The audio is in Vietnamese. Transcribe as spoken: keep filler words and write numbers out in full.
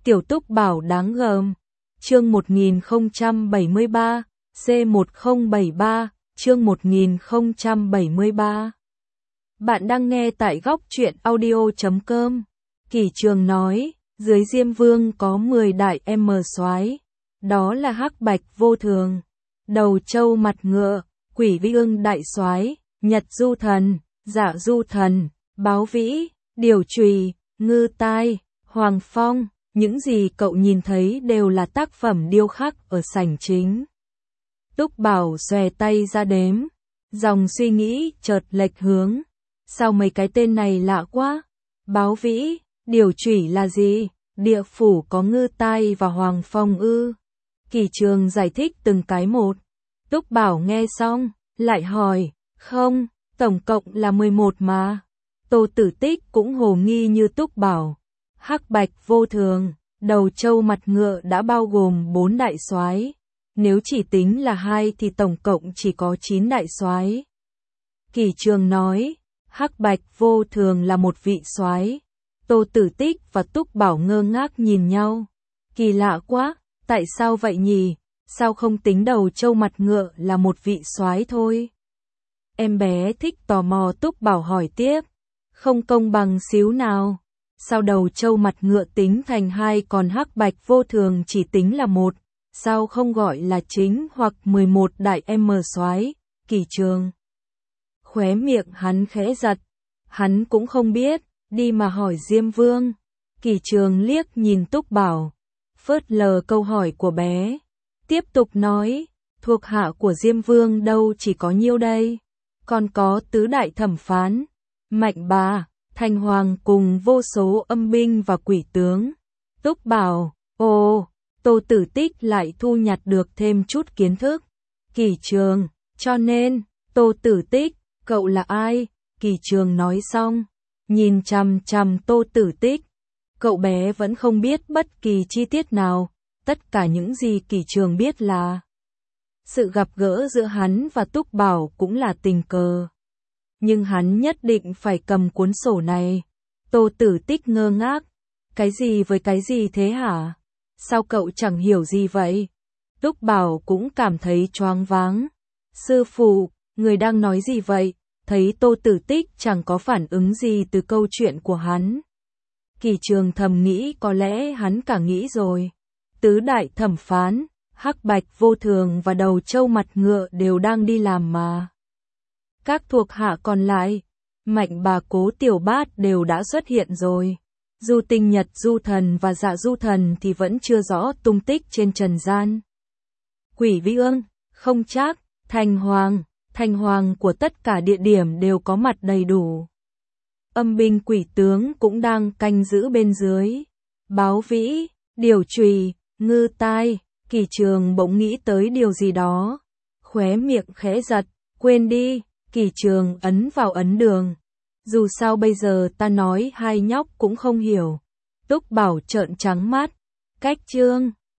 Tiểu Túc Bảo đáng gờm. Chương một nghìn không trăm bảy mươi ba, C một không bảy ba, chương một nghìn không trăm bảy mươi ba. Bạn đang nghe tại góc truyện audio chấm com. Kỷ Trường nói, dưới Diêm Vương có mười đại em soái, đó là Hắc Bạch Vô Thường, Đầu Châu Mặt Ngựa, Quỷ Vi Ưng đại soái, Nhật Du Thần, Dạ Du Thần, Báo Vĩ, Điều Trùy, Ngư Tai, Hoàng Phong. Những gì cậu nhìn thấy đều là tác phẩm điêu khắc ở sảnh chính. Túc Bảo xòe tay ra đếm, dòng suy nghĩ chợt lệch hướng. Sao mấy cái tên này lạ quá? Báo Vĩ, Điều Trùy là gì? Địa phủ có Ngư Tai và Hoàng Phong ư? Kỷ Trường giải thích từng cái một. Túc Bảo nghe xong, lại hỏi, không, tổng cộng là mười một mà. Tô Tử Tích cũng hồ nghi như Túc Bảo. Hắc Bạch Vô Thường, Đầu Châu Mặt Ngựa đã bao gồm bốn đại soái, nếu chỉ tính là hai thì tổng cộng chỉ có chín đại soái. Kỷ Trường nói, Hắc Bạch Vô Thường là một vị soái. Tô Tử Tích và Túc Bảo ngơ ngác nhìn nhau. Kỳ lạ quá, tại sao vậy nhỉ? Sao không tính Đầu Châu Mặt Ngựa là một vị soái thôi? Em bé thích tò mò. Túc Bảo hỏi tiếp, không công bằng xíu nào. Sao Đầu Châu Mặt Ngựa tính thành hai còn Hắc Bạch Vô Thường chỉ tính là một? Sao không gọi là chính hoặc mười một đại em soái? Kỷ Trường khóe miệng hắn khẽ giật. Hắn cũng không biết, đi mà hỏi Diêm Vương. Kỷ Trường liếc nhìn Túc Bảo, phớt lờ câu hỏi của bé, tiếp tục nói, thuộc hạ của Diêm Vương đâu chỉ có nhiêu đây, còn có tứ đại thẩm phán, Mạnh Bà, Thành Hoàng cùng vô số âm binh và quỷ tướng. Túc Bảo, ồ, Tô Tử Tích lại thu nhặt được thêm chút kiến thức. Kỷ Trường, cho nên, Tô Tử Tích, cậu là ai? Kỷ Trường nói xong, nhìn chằm chằm Tô Tử Tích. Cậu bé vẫn không biết bất kỳ chi tiết nào, tất cả những gì Kỷ Trường biết là sự gặp gỡ giữa hắn và Túc Bảo cũng là tình cờ. Nhưng hắn nhất định phải cầm cuốn sổ này. Tô Tử Tích ngơ ngác. Cái gì với cái gì thế hả? Sao cậu chẳng hiểu gì vậy? Túc Bảo cũng cảm thấy choáng váng. Sư phụ, người đang nói gì vậy? Thấy Tô Tử Tích chẳng có phản ứng gì từ câu chuyện của hắn. Kỷ Trường thầm nghĩ có lẽ hắn cả nghĩ rồi. Tứ đại thẩm phán, Hắc Bạch Vô Thường và Đầu Châu Mặt Ngựa đều đang đi làm mà. Các thuộc hạ còn lại, Mạnh Bà, Cố Tiểu Bát đều đã xuất hiện rồi. Du Tinh, Nhật Du Thần và Dạ Du Thần thì vẫn chưa rõ tung tích trên trần gian. Quỷ Vi Ưng, không chắc, Thành Hoàng, Thành Hoàng của tất cả địa điểm đều có mặt đầy đủ. Âm binh quỷ tướng cũng đang canh giữ bên dưới. Báo Vĩ, Điều Trùy, Ngư Tai. Kỷ Trường bỗng nghĩ tới điều gì đó, khóe miệng khẽ giật, quên đi. Kỷ Trường ấn vào ấn đường. Dù sao bây giờ ta nói hai nhóc cũng không hiểu. Túc Bảo trợn trắng mắt. Cách chương